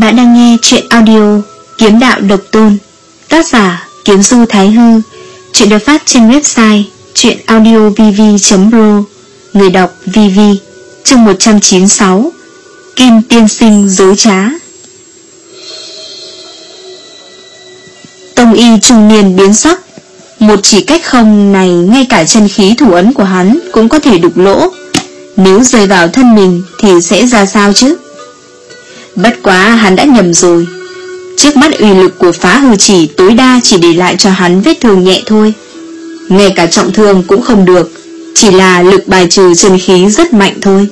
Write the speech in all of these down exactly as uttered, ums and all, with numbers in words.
Bạn đang nghe truyện audio Kiếm Đạo Độc Tôn, tác giả Kiếm Du Thái Hư. Truyện được phát trên website truyệnaudiovv chấm pro. Người đọc vê vê. Chương một trăm chín mươi sáu. Kim tiên sinh dối trá. Tông y trung niên biến sắc. Một chỉ cách không này, ngay cả chân khí thủ ấn của hắn cũng có thể đục lỗ. Nếu rơi vào thân mình thì sẽ ra sao chứ? Bất quá hắn đã nhầm rồi. Trước mắt uy lực của phá hư chỉ tối đa chỉ để lại cho hắn vết thương nhẹ thôi. Ngay cả trọng thương cũng không được, chỉ là lực bài trừ chân khí rất mạnh thôi.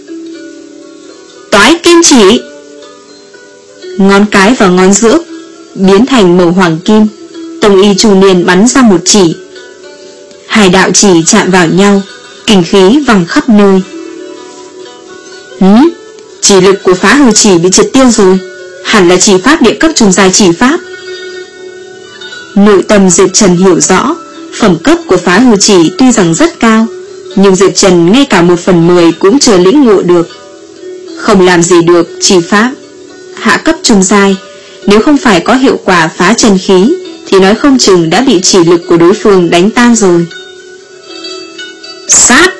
Toái kim chỉ. Ngón cái và ngón giữa biến thành màu hoàng kim. Tông y trung niên bắn ra một chỉ. Hai đạo chỉ chạm vào nhau, kình khí văng khắp nơi. Hứ, chỉ lực của phá hư chỉ bị triệt tiêu rồi. Hẳn là chỉ pháp địa cấp trung giai chỉ pháp. Nội tâm Diệp Trần hiểu rõ, phẩm cấp của phá hư chỉ tuy rằng rất cao, nhưng Diệp Trần ngay cả một phần mười cũng chưa lĩnh ngộ được. Không làm gì được chỉ pháp hạ cấp trung giai, nếu không phải có hiệu quả phá chân khí thì nói không chừng đã bị chỉ lực của đối phương đánh tan rồi. Sát.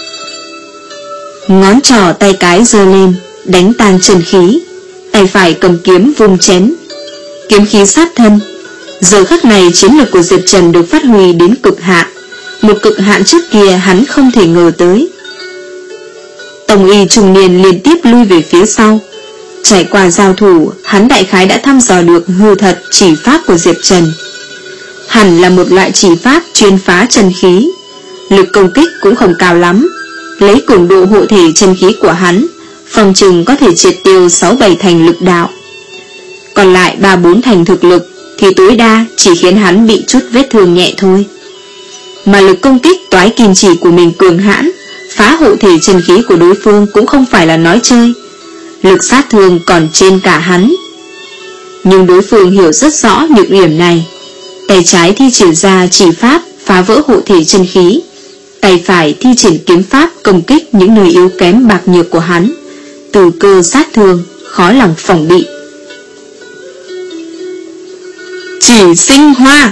Ngón trỏ tay cái giơ lên, đánh tan chân khí. Tay phải cầm kiếm vung chém. Kiếm khí sát thân. Giờ khắc này chiến lực của Diệp Trần được phát huy đến cực hạn, một cực hạn trước kia hắn không thể ngờ tới. Tông y trung niên liên tiếp lui về phía sau. Trải qua giao thủ, hắn đại khái đã thăm dò được hư thật chỉ pháp của Diệp Trần. Hẳn là một loại chỉ pháp chuyên phá chân khí. Lực công kích cũng không cao lắm. Lấy cường độ hộ thể chân khí của hắn, phòng chừng có thể triệt tiêu sáu bảy thành lực đạo. Còn lại ba bốn thành thực lực thì tối đa chỉ khiến hắn bị chút vết thương nhẹ thôi. Mà lực công kích toái kim chỉ của mình cường hãn, phá hộ thể chân khí của đối phương cũng không phải là nói chơi. Lực sát thương còn trên cả hắn. Nhưng đối phương hiểu rất rõ nhược điểm này. Tay trái thi triển ra chỉ pháp phá vỡ hộ thể chân khí, tay phải thi triển kiếm pháp công kích những nơi yếu kém bạc nhược của hắn. Từ cơ sát thương, khó lòng phòng bị. Chỉ sinh hoa.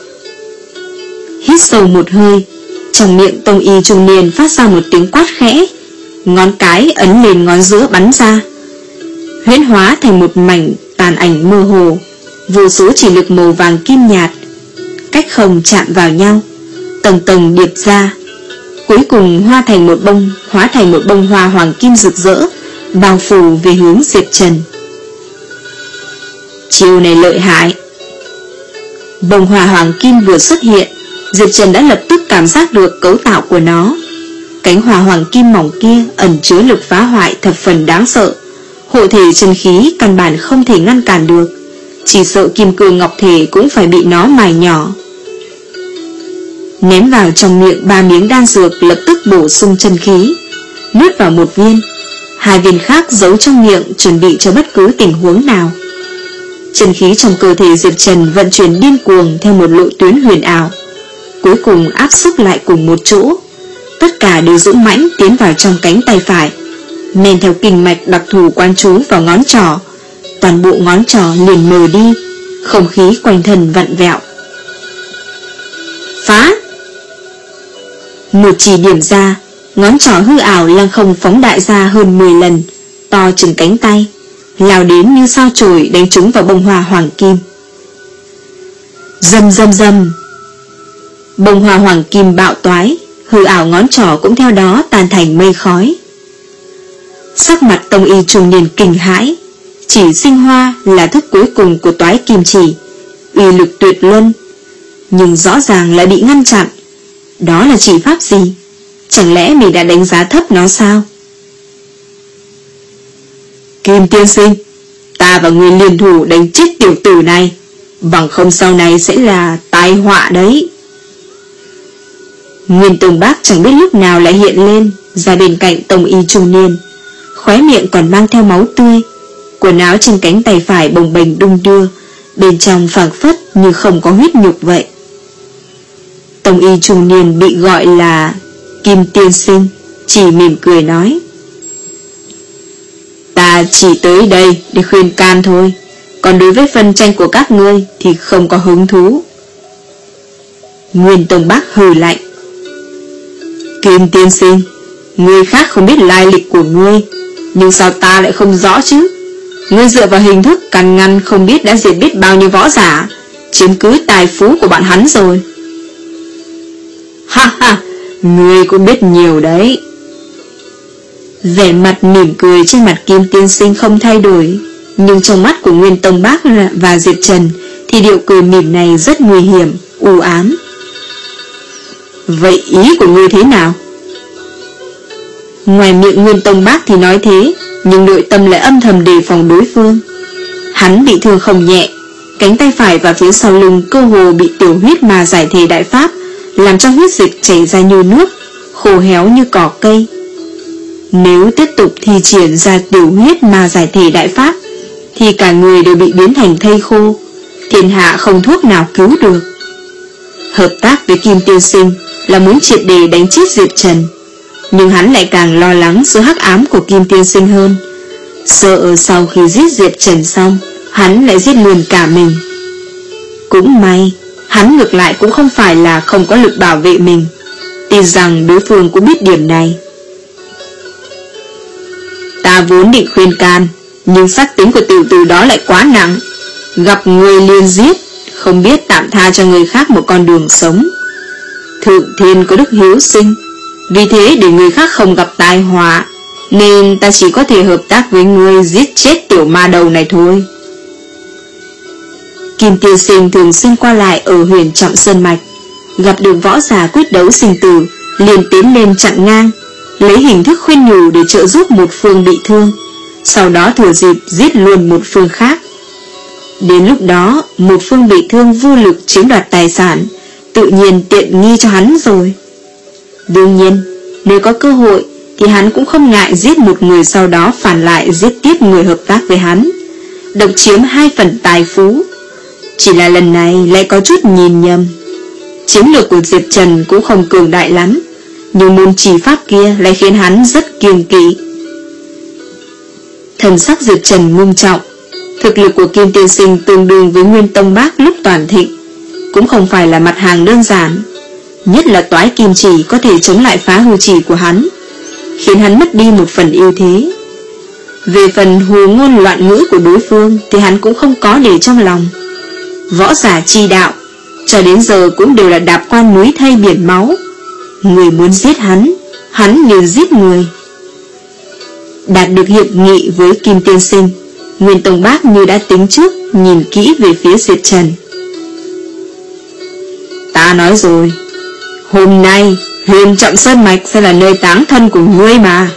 Hít sâu một hơi, trong miệng tông y trung niên phát ra một tiếng quát khẽ. Ngón cái ấn lên ngón giữa bắn ra, huyễn hóa thành một mảnh tàn ảnh mơ hồ. Vô số chỉ lực màu vàng kim nhạt cách không chạm vào nhau, tầng tầng điệp ra, cuối cùng hóa thành một bông hóa thành một bông hoa hoàng kim rực rỡ, bao phủ về hướng Diệp Trần. Chiêu này lợi hại. Bông hoa hoàng kim vừa xuất hiện, Diệp Trần đã lập tức cảm giác được cấu tạo của nó. Cánh hoa hoàng kim mỏng kia ẩn chứa lực phá hoại thập phần đáng sợ. Hộ thể chân khí căn bản không thể ngăn cản được, chỉ sợ kim cương ngọc thể cũng phải bị nó mài nhỏ. Ném vào trong miệng ba miếng đan dược lập tức bổ sung chân khí. Nuốt vào một viên, hai viên khác giấu trong miệng chuẩn bị cho bất cứ tình huống nào. Chân khí trong cơ thể Diệp Trần vận chuyển điên cuồng theo một lộ tuyến huyền ảo, cuối cùng áp xúc lại cùng một chỗ. Tất cả đều dũng mãnh tiến vào trong cánh tay phải, men theo kinh mạch đặc thù quán trú vào ngón trỏ. Toàn bộ ngón trỏ liền mờ đi, không khí quanh thân vặn vẹo. Phá. Một chỉ điểm ra, ngón trỏ hư ảo lăng không phóng đại ra hơn mười lần, to chừng cánh tay, lao đến như sao chổi đánh trúng vào bông hoa hoàng kim. Rầm rầm rầm. Bông hoa hoàng kim bạo toái, hư ảo ngón trỏ cũng theo đó tan thành mây khói. Sắc mặt tông y trung niên kinh hãi. Chỉ sinh hoa là thức cuối cùng của toái kim chỉ, uy lực tuyệt luân, nhưng rõ ràng lại bị ngăn chặn. Đó là chỉ pháp gì? Chẳng lẽ mình đã đánh giá thấp nó sao? Kim tiên sinh, ta và người liên thủ đánh chết tiểu tử này, bằng không sau này sẽ là tai họa đấy. Nguyên Tông Bác chẳng biết lúc nào lại hiện lên ra bên cạnh tông y trung niên, khóe miệng còn mang theo máu tươi. Quần áo trên cánh tay phải bồng bềnh đung đưa, bên trong phảng phất như không có huyết nhục vậy. Tông y trung niên bị gọi là Kim tiên sinh chỉ mỉm cười nói: Ta Ta chỉ tới đây để khuyên can thôi, còn đối với phân tranh của các ngươi thì không có hứng thú. Nguyên Tông Bác hừ lạnh. Kim tiên sinh, người khác không biết lai lịch của ngươi, nhưng sao ta lại không rõ chứ? Ngươi dựa vào hình thức can ngăn không biết đã diệt biết bao nhiêu võ giả, chiếm cứ tài phú của bọn hắn rồi. Ha ha, ngươi cũng biết nhiều đấy. Vẻ mặt mỉm cười trên mặt Kim tiên sinh không thay đổi, nhưng trong mắt của Nguyên Tông Bác và Diệp Trần thì điệu cười mỉm này rất nguy hiểm, u ám. Vậy ý của ngươi thế nào? Ngoài miệng Nguyên Tông Bác thì nói thế, nhưng nội tâm lại âm thầm đề phòng đối phương. Hắn bị thương không nhẹ, cánh tay phải và phía sau lưng cơ hồ bị tiểu huyết ma giải thể đại pháp làm cho huyết dịch chảy ra như nước, khô héo như cỏ cây. Nếu tiếp tục thi triển ra tiểu huyết ma giải thể đại pháp thì cả người đều bị biến thành thây khô, thiên hạ không thuốc nào cứu được. Hợp tác với Kim tiên sinh là muốn triệt để đánh chết Diệp Trần, nhưng hắn lại càng lo lắng sự hắc ám của Kim tiên sinh hơn, sợ sau khi giết Diệp Trần xong hắn lại giết luôn cả mình. Cũng may hắn ngược lại cũng không phải là không có lực bảo vệ mình, tin rằng đối phương cũng biết điểm này. Ta vốn định khuyên can, nhưng sát tính của tiểu tử đó lại quá nặng, gặp người liền giết, không biết tạm tha cho người khác một con đường sống. Thượng thiên có đức hiếu sinh, vì thế để người khác không gặp tai họa, nên ta chỉ có thể hợp tác với ngươi giết chết tiểu ma đầu này thôi. Kim tiên sinh thường xuyên qua lại ở huyền Trọng Sơn Mạch, gặp được võ giả quyết đấu sinh tử, liền tiến lên chặn ngang, lấy hình thức khuyên nhủ để trợ giúp một phương bị thương, sau đó thừa dịp giết luôn một phương khác. Đến lúc đó một phương bị thương vô lực chiếm đoạt tài sản, tự nhiên tiện nghi cho hắn rồi. Đương nhiên nếu có cơ hội thì hắn cũng không ngại giết một người, sau đó phản lại giết tiếp người hợp tác với hắn, độc chiếm hai phần tài phú. Chỉ là lần này lại có chút nhìn nhầm. Chiến lược của Diệp Trần cũng không cường đại lắm, nhưng môn chỉ pháp kia lại khiến hắn rất kiêng kỵ. Thần sắc Diệp Trần ngưng trọng. Thực lực của Kim tiên sinh tương đương với Nguyên Tông Bác lúc toàn thịnh, cũng không phải là mặt hàng đơn giản. Nhất là toái kim chỉ có thể chống lại phá hư chỉ của hắn, khiến hắn mất đi một phần ưu thế. Về phần hồ ngôn loạn ngữ của đối phương thì hắn cũng không có để trong lòng. Võ giả chi đạo cho đến giờ cũng đều là đạp qua núi thay biển máu. Người muốn giết hắn, hắn liền giết người. Đạt được hiệp nghị với Kim tiên sinh, Nguyên Tông Bác như đã tính trước, nhìn kỹ về phía Diệp Trần. Ta nói rồi, hôm nay huyền Trọng Sơn Mạch sẽ là nơi táng thân của ngươi mà.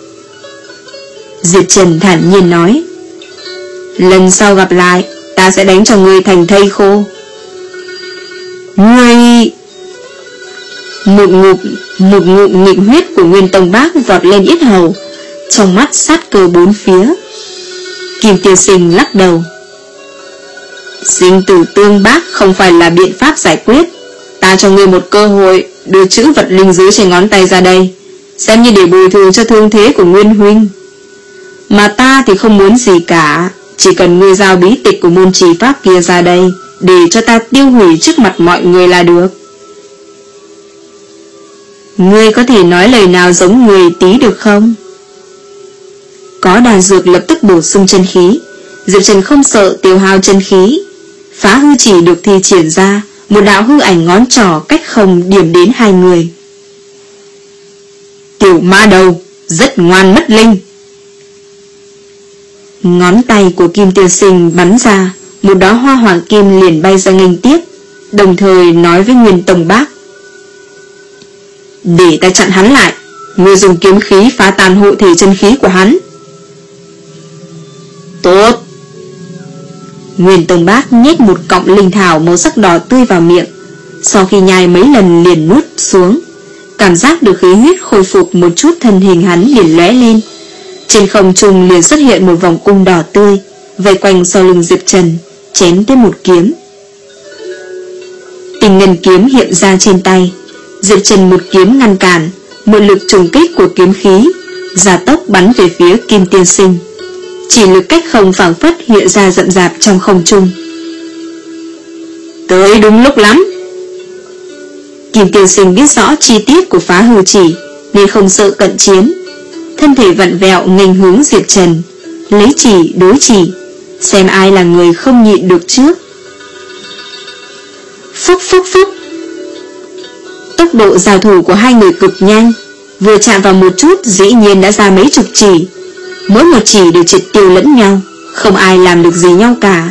Diệp Trần thản nhiên nói. Lần sau gặp lại, ta sẽ đánh cho ngươi thành thây khô. Ngươi... Một ngụm Một ngụm nghịch huyết của Nguyên Tông Bác giọt lên yết hầu, trong mắt sát cơ bốn phía. Kim tiên sinh lắc đầu. Sinh tử tương bác không phải là biện pháp giải quyết. Ta cho ngươi một cơ hội, đưa chữ vật linh dưới trên ngón tay ra đây, xem như để bồi thường cho thương thế của Nguyên huynh. Mà ta thì không muốn gì cả, chỉ cần ngươi giao bí tịch của môn trì pháp kia ra đây, để cho ta tiêu hủy trước mặt mọi người là được. Ngươi có thể nói lời nào giống người tí được không? Có đàn dược lập tức bổ sung chân khí. Diệp Trần không sợ tiêu hao chân khí. Phá hư chỉ được thi triển ra, một đạo hư ảnh ngón trỏ cách không điểm đến hai người. Tiểu ma đầu, rất ngoan mất linh. Ngón tay của Kim tiên sinh bắn ra, một đóa hoa hoàng kim liền bay ra nghênh tiếp, đồng thời nói với Nguyên Tông Bác. Để ta chặn hắn lại, ngươi dùng kiếm khí phá tan hộ thể chân khí của hắn. Tốt. Nguyên Tông Bác nhét một cọng linh thảo màu sắc đỏ tươi vào miệng, sau khi nhai mấy lần liền nuốt xuống. Cảm giác được khí huyết khôi phục một chút, thân hình hắn liền lóe lên. Trên không trung liền xuất hiện một vòng cung đỏ tươi, vây quanh sau lưng Diệp Trần, chém tới một kiếm. Tình ngân kiếm hiện ra trên tay. Diệp Trần một kiếm ngăn cản, một lực trùng kích của kiếm khí gia tốc bắn về phía Kim tiên sinh. chỉ lực cách không phảng phất hiện ra rậm rạp trong không trung. Tới đúng lúc lắm. Kim Tiên Sinh biết rõ chi tiết của phá hư chỉ nên không sợ cận chiến, thân thể vặn vẹo nghênh hướng Diệp Trần, lấy chỉ đối chỉ, xem ai là người không nhịn được trước. Phúc phúc phúc. Tốc độ giao thủ của hai người cực nhanh, vừa chạm vào một chút dĩ nhiên đã ra mấy chục chỉ, mỗi một chỉ đều triệt tiêu lẫn nhau, không ai làm được gì nhau cả.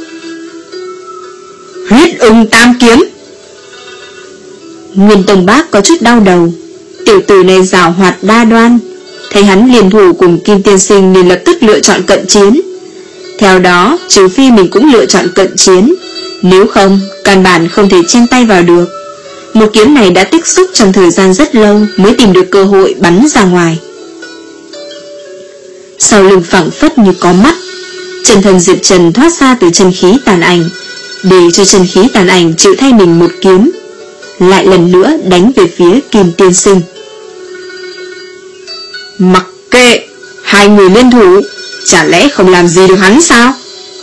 Huyết ưng tam kiếm. Nguyên Tông Bác có chút đau đầu, tiểu tử này giảo hoạt đa đoan, thấy hắn liên thủ cùng Kim Tiên Sinh nên lập tức lựa chọn cận chiến. Theo đó, trừ phi mình cũng lựa chọn cận chiến, nếu không, căn bản không thể chen tay vào được. Một kiếm này đã tích xúc trong thời gian rất lâu mới tìm được cơ hội bắn ra ngoài. Sau lưng phẳng phất như có mắt, chân thần Diệp Trần thoát ra từ chân khí tàn ảnh, để cho chân khí tàn ảnh chịu thay mình một kiếm, lại lần nữa đánh về phía Kim Tiên Sinh. Mặc kệ, hai người liên thủ, chả lẽ không làm gì được hắn sao?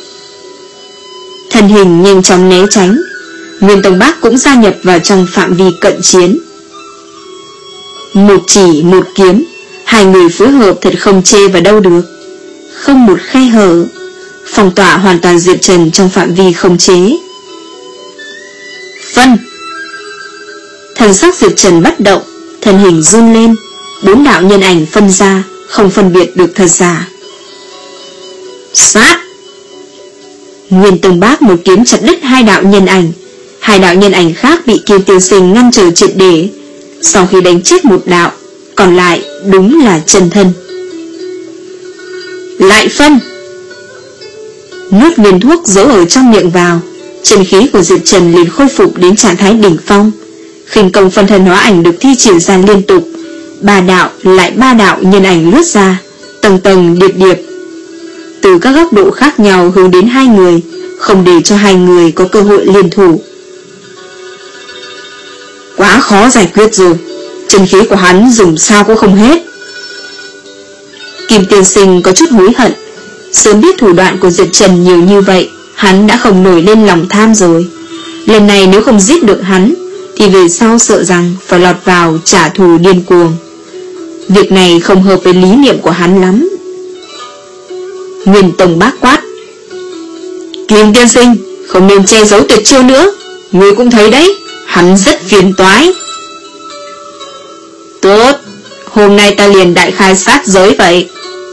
Thân hình nhanh chóng né tránh, Nguyên Tông Bác cũng gia nhập vào trong phạm vi cận chiến. Một chỉ một kiếm, hai người phối hợp thật không chê vào đâu được, không một khe hở, phong tỏa hoàn toàn Diệp Trần trong phạm vi không chế. Phân. Thần sắc Diệp Trần bất động, thân hình run lên, bốn đạo nhân ảnh phân ra, không phân biệt được thật giả. Sát. Nguyên Tông Bác một kiếm chặt đứt hai đạo nhân ảnh, hai đạo nhân ảnh khác bị Kim Tiên Sinh ngăn trở triệt để. Sau khi đánh chết một đạo, còn lại đúng là chân thân. Lại phân. Nuốt viên thuốc giấu ở trong miệng vào, chân khí của Diệp Trần liền khôi phục đến trạng thái đỉnh phong. Khinh công phân thân hóa ảnh được thi triển ra liên tục, ba đạo lại ba đạo nhân ảnh lướt ra, tầng tầng điệp điệp, từ các góc độ khác nhau hướng đến hai người, không để cho hai người có cơ hội liên thủ. Quá khó giải quyết rồi, chân khí của hắn dùng sao cũng không hết. Kim Tiên Sinh có chút hối hận, sớm biết thủ đoạn của Diệp Trần nhiều như vậy, hắn đã không nổi lên lòng tham rồi. Lần này nếu không giết được hắn, thì về sau sợ rằng phải lọt vào trả thù điên cuồng. Việc này không hợp với lý niệm của hắn lắm. Nguyên Tông Bác quát: Kim Tiên Sinh, không nên che giấu tuyệt chiêu nữa, ngươi cũng thấy đấy, hắn rất phiền toái. Tốt, hôm nay ta liền đại khai sát giới vậy.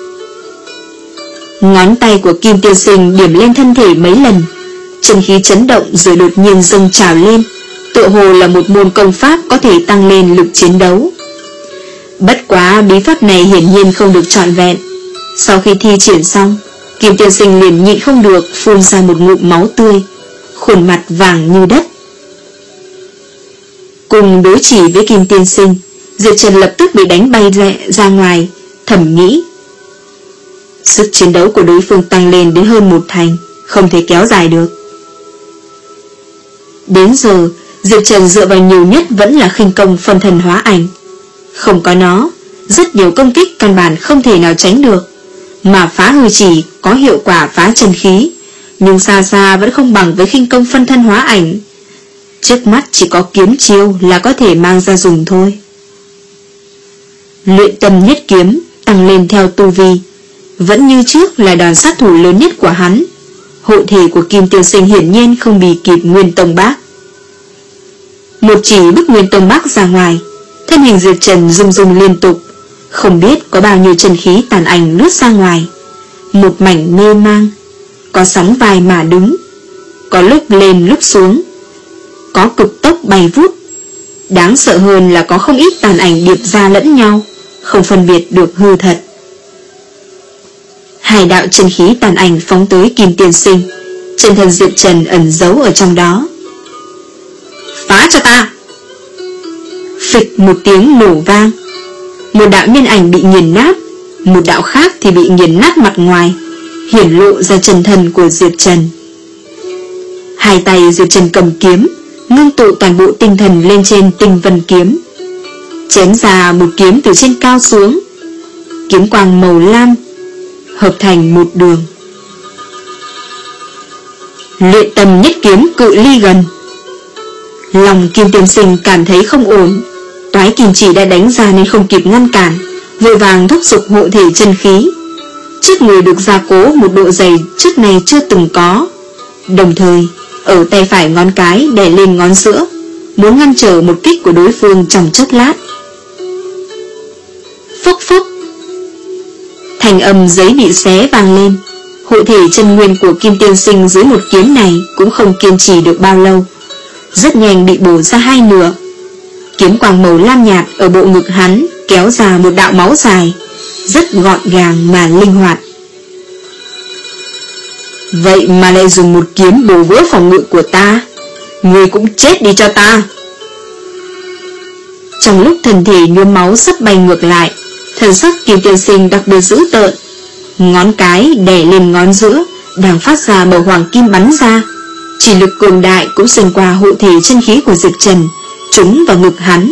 Ngón tay của Kim Tiên Sinh điểm lên thân thể mấy lần, chân khí chấn động rồi đột nhiên dâng trào lên, tựa hồ là một môn công pháp có thể tăng lên lực chiến đấu. Bất quá bí pháp này hiển nhiên không được trọn vẹn. Sau khi thi triển xong, Kim Tiên Sinh liền nhịn không được phun ra một ngụm máu tươi, khuôn mặt vàng như đất. Cùng đối chỉ với Kim Tiên Sinh, Diệp Trần lập tức bị đánh bay ra ngoài, thầm nghĩ: sức chiến đấu của đối phương tăng lên đến hơn một thành, không thể kéo dài được. Đến giờ, Diệp Trần dựa vào nhiều nhất vẫn là khinh công phân thân hóa ảnh. Không có nó, rất nhiều công kích căn bản không thể nào tránh được, mà phá hư chỉ có hiệu quả phá chân khí, nhưng xa xa vẫn không bằng với khinh công phân thân hóa ảnh. Trước mắt chỉ có kiếm chiêu là có thể mang ra dùng thôi. Luyện tâm nhất kiếm tăng lên theo tu vi, vẫn như trước là đòn sát thủ lớn nhất của hắn. Hộ thể của Kim Tiên Sinh hiển nhiên không bị kịp Nguyên Tông Bác. Một chỉ bức Nguyên Tông Bác ra ngoài, thân hình Diệp Trần rung rung liên tục, không biết có bao nhiêu chân khí tàn ảnh lướt ra ngoài. Một mảnh mê mang, có sóng vai mà đứng, có lúc lên lúc xuống, có cực tốc bay vút. Đáng sợ hơn là có không ít tàn ảnh điệp ra lẫn nhau, không phân biệt được hư thật. Hai đạo chân khí tàn ảnh phóng tới Kim Tiên Sinh, chân thần Diệp Trần ẩn giấu ở trong đó. Phá cho ta! Phịch một tiếng nổ vang, một đạo nhân ảnh bị nghiền nát, một đạo khác thì bị nghiền nát mặt ngoài, hiển lộ ra chân thân của Diệp Trần. Hai tay Diệp Trần cầm kiếm, ngưng tụ toàn bộ tinh thần lên trên tinh vân kiếm, chém ra một kiếm từ trên cao xuống. Kiếm quang màu lam hợp thành một đường. Luyện tâm nhất kiếm cự ly gần. Lòng Kim Tiên Sinh cảm thấy không ổn. Toái kim chỉ đã đánh ra nên không kịp ngăn cản, vội vàng thúc giục hộ thể chân khí. Trước người được gia cố một độ dày trước này chưa từng có, đồng thời ở tay phải ngón cái đè lên ngón giữa, muốn ngăn trở một kích của đối phương trong chốc lát. Phốc phốc, thành âm giấy bị xé vang lên. Hộ thể chân nguyên của Kim Tiên Sinh dưới một kiếm này cũng không kiên trì được bao lâu, rất nhanh bị bổ ra hai nửa. Kiếm quang màu lam nhạt ở bộ ngực hắn kéo ra một đạo máu dài, rất gọn gàng mà linh hoạt. Vậy mà lại dùng một kiếm bổ vỡ phòng ngự của ta, ngươi cũng chết đi cho ta. Trong lúc thân thể nhuốm máu sắp bay ngược lại, thần sắc Kim Tiên Sinh đặc biệt dữ tợn. Ngón cái đè lên ngón giữa đang phát ra màu hoàng kim bắn ra, chỉ lực cường đại cũng xuyên qua hộ thể chân khí của Diệp Trần, trúng vào ngực hắn.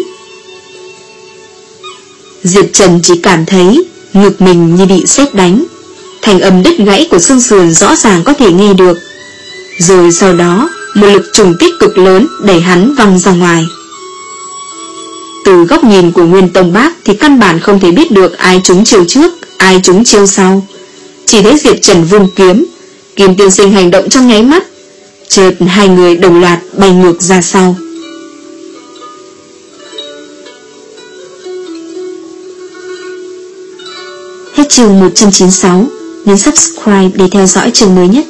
Diệp Trần chỉ cảm thấy ngực mình như bị sét đánh, thành âm đứt gãy của xương sườn rõ ràng có thể nghe được. Rồi sau đó một lực trùng kích cực lớn đẩy hắn văng ra ngoài. Từ góc nhìn của Nguyên Tông Bác thì căn bản không thể biết được ai trúng chiêu trước, ai trúng chiêu sau. Chỉ thấy Diệp Trần vung kiếm, Kim Tiên Sinh hành động trong nháy mắt, chợt hai người đồng loạt bay ngược ra sau. Hết chương một trăm chín mươi sáu. Nhấn subscribe để theo dõi chương mới nhất.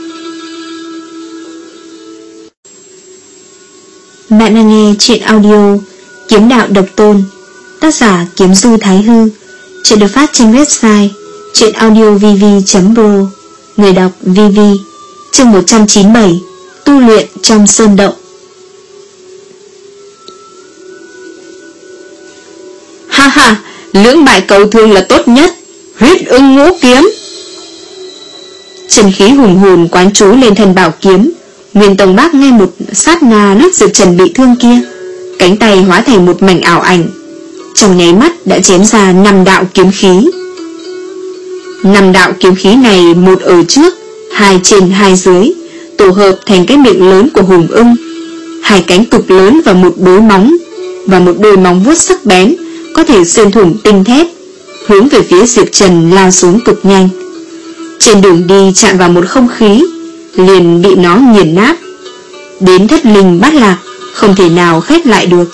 Bạn đang nghe truyện audio Kiếm Đạo Độc Tôn, tác giả Kiếm Du Thái Hư. Truyện được phát trên website truyệnaudiovv chấm pro. Người đọc vê vê. Chương một trăm chín mươi bảy. Tu luyện trong sơn động. Ha ha, lưỡng bại cầu thương là tốt nhất. Huyết ưng ngũ kiếm. Chân khí hùng hồn quán trú lên thân bảo kiếm. Nguyên Tông Bác ngay một sát na lúc Diệp Trần bị thương kia, cánh tay hóa thành một mảnh ảo ảnh, trong nháy mắt đã chém ra năm đạo kiếm khí. Năm đạo kiếm khí này, một ở trước, hai trên hai dưới, tổ hợp thành cái miệng lớn của hùng ưng, hai cánh cực lớn và một đôi móng và một đôi móng vuốt sắc bén có thể xuyên thủng tinh thép, hướng về phía Diệp Trần lao xuống cực nhanh. Trên đường đi chạm vào một không khí, liền bị nó nghiền nát, đến thất linh bát lạc, không thể nào khép lại được.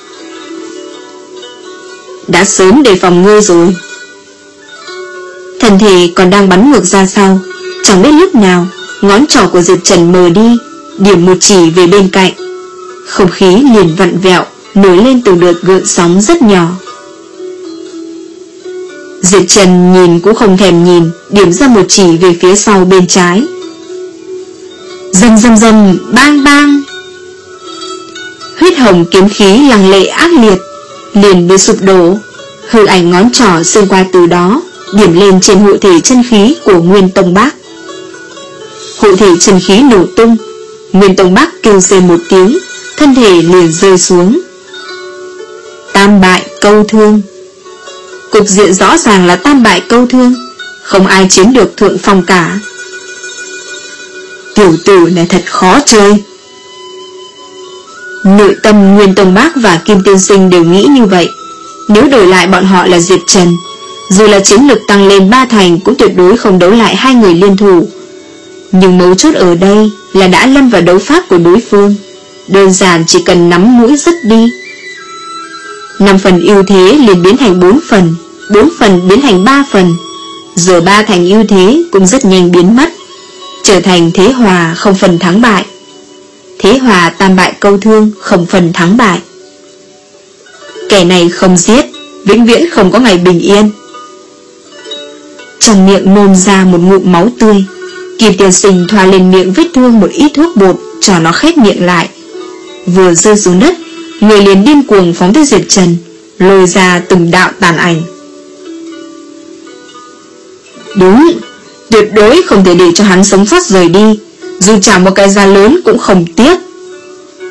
Đã sớm đề phòng ngươi rồi. Thân thể còn đang bắn ngược ra sau, chẳng biết lúc nào ngón trỏ của Diệp Trần mờ đi, điểm một chỉ về bên cạnh, không khí liền vặn vẹo, nổi lên từng đợt gợn sóng rất nhỏ. Diệp Trần nhìn cũng không thèm nhìn, điểm ra một chỉ về phía sau bên trái. Rầm rầm rầm, bang bang. Huyết hồng kiếm khí lăng lệ ác liệt liền bị sụp đổ, hư ảnh ngón trỏ xuyên qua từ đó, điểm lên trên hộ thể chân khí của Nguyên Tông Bác. Hộ thể chân khí nổ tung, Nguyên Tông Bác kêu rên một tiếng, thân thể liền rơi xuống. Tam bại câu thương. Cục diện rõ ràng là tam bại câu thương, không ai chiếm được thượng phong cả. Tiểu tử này thật khó chơi. Nội tâm Nguyên Tông Bác và Kim Tiên Sinh đều nghĩ như vậy. Nếu đổi lại bọn họ là Diệp Trần, dù là chiến lực tăng lên ba thành cũng tuyệt đối không đấu lại hai người liên thủ. Nhưng mấu chốt ở đây là đã lâm vào đấu pháp của đối phương, đơn giản chỉ cần nắm mũi dứt đi. Năm phần ưu thế liền biến thành bốn phần, bốn phần biến thành ba phần, giờ ba thành ưu thế cũng rất nhanh biến mất, trở thành thế hòa không phần thắng bại. Thế hòa tam bại câu thương, không phần thắng bại. Kẻ này không giết, vĩnh viễn không có ngày bình yên. Trong miệng nôn ra một ngụm máu tươi, Kim Tiên Sinh thoa lên miệng vết thương một ít thuốc bột cho nó khép miệng lại. Vừa rơi xuống đất, người liền điên cuồng phóng tới Diệp Trần, lôi ra từng đạo tàn ảnh. Đúng, tuyệt đối không thể để cho hắn sống sót rời đi, dù trả một cái giá lớn cũng không tiếc.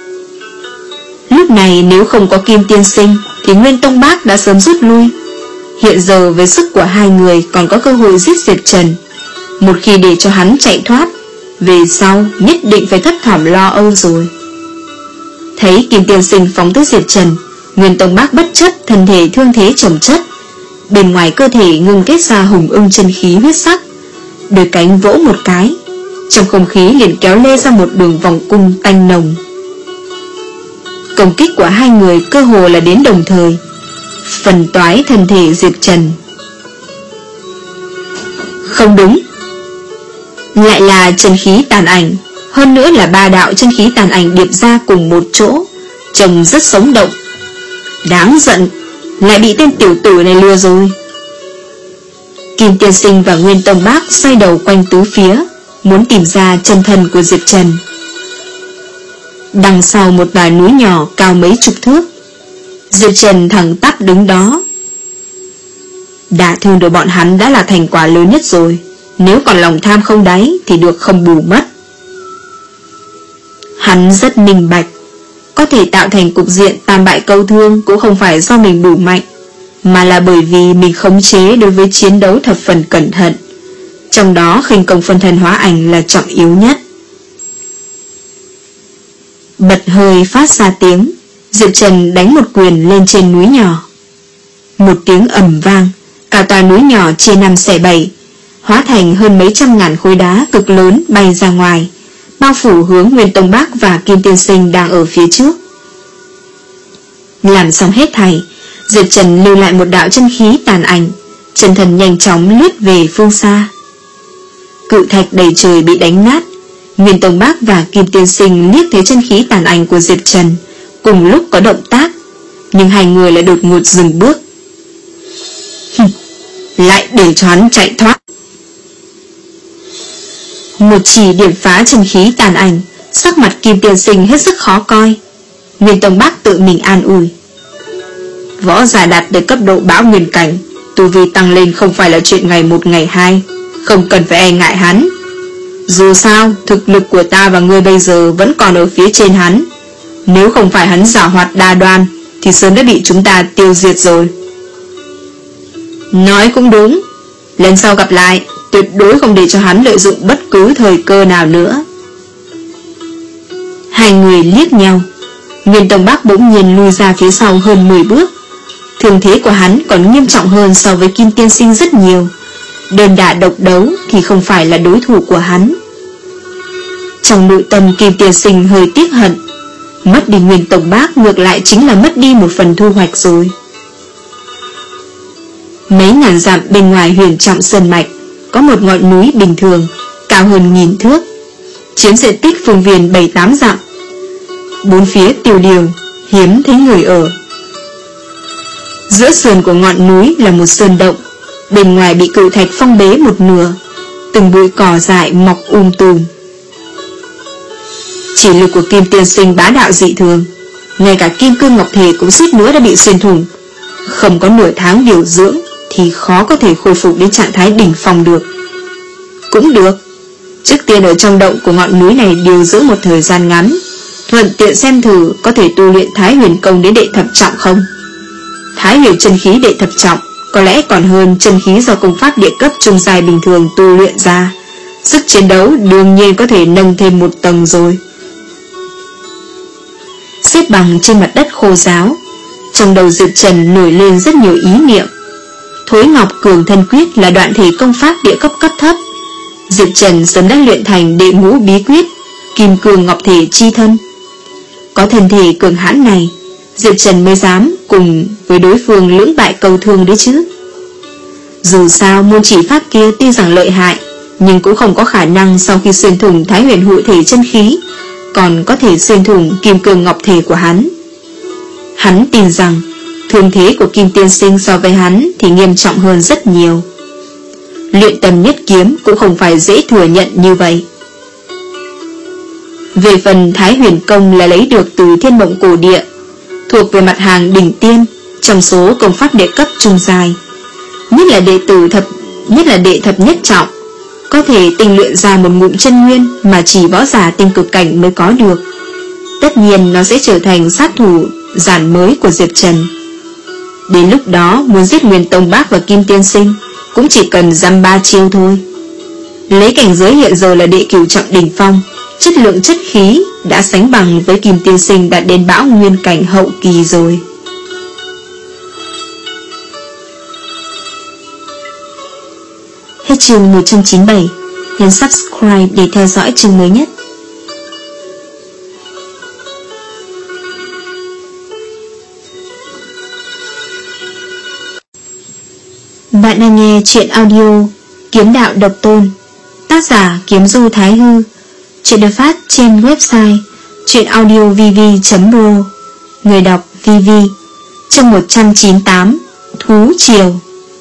Lúc này nếu không có Kim Tiên Sinh thì Nguyên Tông Bác đã sớm rút lui. Hiện giờ với sức của hai người còn có cơ hội giết Diệp Trần. Một khi để cho hắn chạy thoát, về sau nhất định phải thấp thỏm lo âu rồi. Thấy Kim Tiên Sinh phóng tới Diệp Trần, Nguyên Tông Bác bất chấp thân thể thương thế chồng chất, bên ngoài cơ thể ngưng kết ra hùng ưng chân khí huyết sắc, đôi cánh vỗ một cái, trong không khí liền kéo lê ra một đường vòng cung tanh nồng. Công kích của hai người cơ hồ là đến đồng thời, phần toái thân thể Diệp Trần. Không đúng, lại là chân khí tàn ảnh, hơn nữa là ba đạo chân khí tàn ảnh điệp ra cùng một chỗ, trông rất sống động. Đáng giận, lại bị tên tiểu tử này lừa rồi. Kim Tiên Sinh và Nguyên Tông Bác xoay đầu quanh tứ phía, muốn tìm ra chân thân của Diệp Trần. Đằng sau một tòa núi nhỏ cao mấy chục thước, Diệp Trần thẳng tắp đứng đó. Đả thương được bọn hắn đã là thành quả lớn nhất rồi, nếu còn lòng tham không đáy thì được không bù mất. Hắn rất minh bạch, có thể tạo thành cục diện tam bại câu thương cũng không phải do mình đủ mạnh, mà là bởi vì mình khống chế đối với chiến đấu thập phần cẩn thận, trong đó khinh công phân thân hóa ảnh là trọng yếu nhất. Bật hơi phát ra tiếng, Diệp Trần đánh một quyền lên trên núi nhỏ. Một tiếng ầm vang, cả tòa núi nhỏ chia năm xẻ bảy, hóa thành hơn mấy trăm ngàn khối đá cực lớn bay ra ngoài, bao phủ hướng Nguyên Tông Bác và Kim Tiên Sinh đang ở phía trước. Làm xong hết thảy, Diệp Trần lưu lại một đạo chân khí tàn ảnh, chân thần nhanh chóng lướt về phương xa. Cự thạch đầy trời bị đánh nát, Nguyên Tông Bác và Kim Tiên Sinh liếc thấy chân khí tàn ảnh của Diệp Trần, cùng lúc có động tác, nhưng hai người lại đột ngột dừng bước. Lại để cho hắn chạy thoát. Một chỉ điểm phá chân khí tàn ảnh, sắc mặt Kim Tiên Sinh hết sức khó coi. Nguyên Tông Bác tự mình an ủi. Võ giả đạt tới cấp độ bão nguyên cảnh, tu vi tăng lên không phải là chuyện ngày một ngày hai, không cần phải e ngại hắn. Dù sao, thực lực của ta và ngươi bây giờ vẫn còn ở phía trên hắn. Nếu không phải hắn giảo hoạt đa đoan, thì sớm đã bị chúng ta tiêu diệt rồi. Nói cũng đúng, lần sau gặp lại, tuyệt đối không để cho hắn lợi dụng bất cứ thời cơ nào nữa. Hai người liếc nhau, Nguyên Tông Bác bỗng nhiên lùi ra phía sau hơn mười bước. Thương thế của hắn còn nghiêm trọng hơn so với Kim Tiên Sinh rất nhiều. Đơn đả độc đấu thì không phải là đối thủ của hắn. Trong nội tâm Kim Tiên Sinh hơi tiếc hận, mất đi Nguyên Tông Bác ngược lại chính là mất đi một phần thu hoạch rồi. Mấy ngàn dặm bên ngoài Huyền Trọng Sơn Mạch có một ngọn núi bình thường, cao hơn nghìn thước, chiếm diện tích phương viên bảy tám dặm. Bốn phía tiêu điều, hiếm thấy người ở. Giữa sườn của ngọn núi là một sơn động, bên ngoài bị cự thạch phong bế một nửa, từng bụi cỏ dại mọc um tùm. Chỉ lực của Kim Tiên Sinh bá đạo dị thường, ngay cả kim cương ngọc thể cũng suýt nữa đã bị xuyên thủng. Không có nửa tháng điều dưỡng thì khó có thể khôi phục đến trạng thái đỉnh phong được. Cũng được, trước tiên ở trong động của ngọn núi này điều dưỡng một thời gian ngắn, thuận tiện xem thử có thể tu luyện Thái Huyền Công đến đệ thập trọng không. Thái Huyền chân khí đệ thập trọng có lẽ còn hơn chân khí do công pháp địa cấp trung giai bình thường tu luyện ra, sức chiến đấu đương nhiên có thể nâng thêm một tầng rồi. Xếp bằng trên mặt đất khô ráo, trong đầu Diệp Trần nổi lên rất nhiều ý niệm. Thối Ngọc Cường Thân Quyết là đoạn thể công pháp địa cấp cấp thấp. Diệp Trần sớm đã luyện thành đệ ngũ bí quyết Kim Cương Ngọc Thể Chi Thân. Có thân thể cường hãn này, Diệp Trần mới dám cùng với đối phương lưỡng bại câu thương đấy chứ. Dù sao môn chỉ pháp kia tuy rằng lợi hại, nhưng cũng không có khả năng sau khi xuyên thủng Thái Huyền Hội Thể chân khí còn có thể xuyên thủng Kim Cương Ngọc Thể của hắn. Hắn tin rằng thương thế của Kim Tiên Sinh so với hắn thì nghiêm trọng hơn rất nhiều. Luyện Tâm Nhất Kiếm cũng không phải dễ thừa nhận như vậy. Về phần Thái Huyền Công là lấy được từ Thiên Mộng Cổ Địa, thuộc về mặt hàng đỉnh tiên trong số công pháp đệ cấp trung giai, nhất là đệ tử thập nhất là đệ thập nhất trọng, có thể tinh luyện ra một ngụm chân nguyên mà chỉ võ giả tinh cực cảnh mới có được. Tất nhiên nó sẽ trở thành sát thủ giản mới của Diệp Trần. Đến lúc đó muốn giết Nguyên Tông Bác và Kim Tiên Sinh cũng chỉ cần dăm ba chiêu thôi. Lấy cảnh giới hiện giờ là đệ cửu trọng đỉnh phong, chất lượng chất khí đã sánh bằng với Kim Tiên Sinh đạt đến bão nguyên cảnh hậu kỳ rồi. Hết chương một trăm chín mươi bảy. Nhấn subscribe để theo dõi chương mới nhất. Bạn đang nghe chuyện audio Kiếm Đạo Độc Tôn, tác giả Kiếm Du Thái Hư. Chuyện được phát trên website chuyenaudiovv chấm pro. Người đọc vê vê. Chương một trăm chín mươi tám. Thú Triều.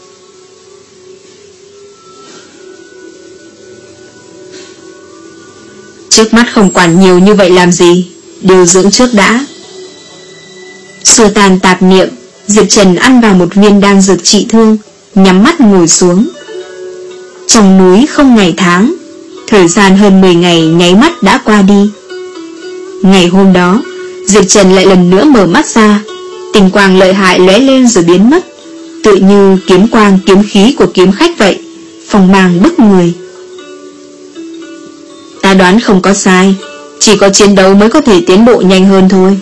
Trước mắt không quản nhiều như vậy làm gì, điều dưỡng trước đã. Xua tan tạp niệm, Diệp Trần ăn vào một viên đan dược trị thương, nhắm mắt ngồi xuống. Trong núi không ngày tháng, thời gian hơn mười ngày nháy mắt đã qua đi. Ngày hôm đó, Diệp Trần lại lần nữa mở mắt ra, tình quang lợi hại lóe lên rồi biến mất, tựa như kiếm quang kiếm khí của kiếm khách vậy, phong mang bức người. Ta đoán không có sai, chỉ có chiến đấu mới có thể tiến bộ nhanh hơn thôi.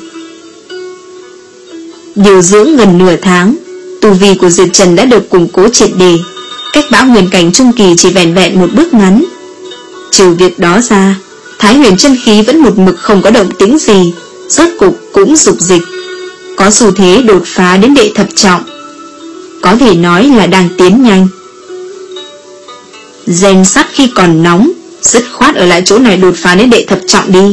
Điều dưỡng gần nửa tháng, tu vi của Diệp Trần đã được củng cố triệt để, cách bão nguyên cảnh trung kỳ chỉ vẻn vẹn một bước ngắn. Trừ việc đó ra, Thái Huyền chân khí vẫn một mực không có động tĩnh gì, rốt cục cũng dục dịch, có xu thế đột phá đến đệ thập trọng, có thể nói là đang tiến nhanh. Gen sắt khi còn nóng, dứt khoát ở lại chỗ này đột phá đến đệ thập trọng đi.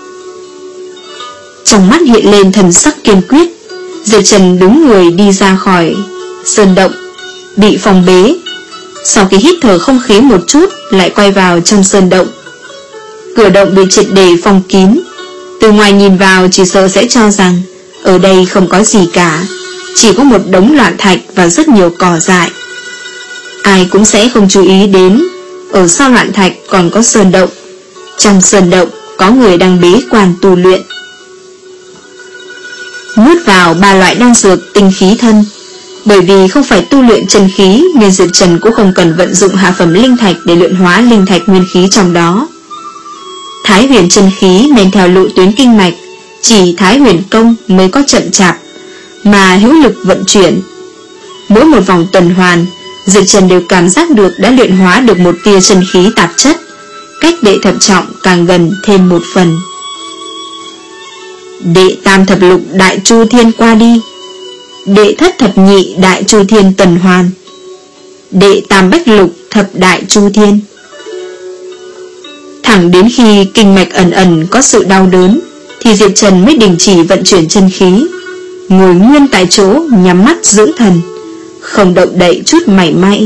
Trong mắt hiện lên thần sắc kiên quyết, Diệp Trần đúng người đi ra khỏi sơn động, bị phòng bế. Sau khi hít thở không khí một chút, lại quay vào trong sơn động. Cửa động bị triệt để phong kín, từ ngoài nhìn vào chỉ sợ sẽ cho rằng ở đây không có gì cả, chỉ có một đống loạn thạch và rất nhiều cỏ dại. Ai cũng sẽ không chú ý đến ở sau loạn thạch còn có sơn động. Trong sơn động có người đang bế quan tu luyện. Nuốt vào ba loại đan dược tinh khí thân. Bởi vì không phải tu luyện chân khí nên Diệp Trần cũng không cần vận dụng hạ phẩm linh thạch để luyện hóa linh thạch nguyên khí trong đó. Thái Huyền chân khí men theo lộ tuyến kinh mạch, chỉ Thái Huyền công mới có chậm chạp mà hữu lực vận chuyển. Mỗi một vòng tuần hoàn, Diệp Trần đều cảm giác được đã luyện hóa được một tia chân khí tạp chất, cách đệ thập trọng càng gần thêm một phần. Đệ tam thập lục đại chu thiên qua đi, đệ thất thập nhị đại chu thiên tuần hoàn, đệ tam bách lục thập đại chu thiên. Thẳng đến khi kinh mạch ẩn ẩn có sự đau đớn thì Diệp Trần mới đình chỉ vận chuyển chân khí, ngồi nguyên tại chỗ nhắm mắt dưỡng thần, không động đậy chút mảy may.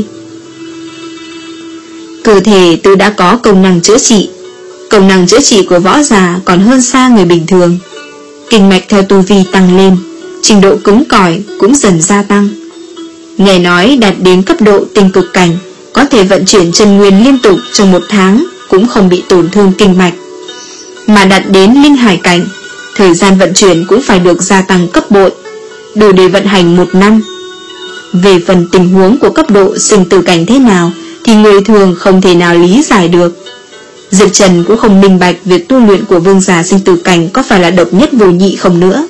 Cơ thể tự đã có công năng chữa trị, công năng chữa trị của võ giả còn hơn xa người bình thường. Kinh mạch theo tu vi tăng lên, trình độ cứng cỏi cũng dần gia tăng. Nghe nói đạt đến cấp độ tinh cực cảnh, có thể vận chuyển chân nguyên liên tục trong một tháng cũng không bị tổn thương kinh mạch. Mà đạt đến linh hải cảnh, thời gian vận chuyển cũng phải được gia tăng cấp bội, đủ để vận hành một năm. Về phần tình huống của cấp độ sinh tử cảnh thế nào thì người thường không thể nào lý giải được. Diệp Trần cũng không minh bạch việc tu luyện của vương giả sinh tử cảnh có phải là độc nhất vô nhị không nữa.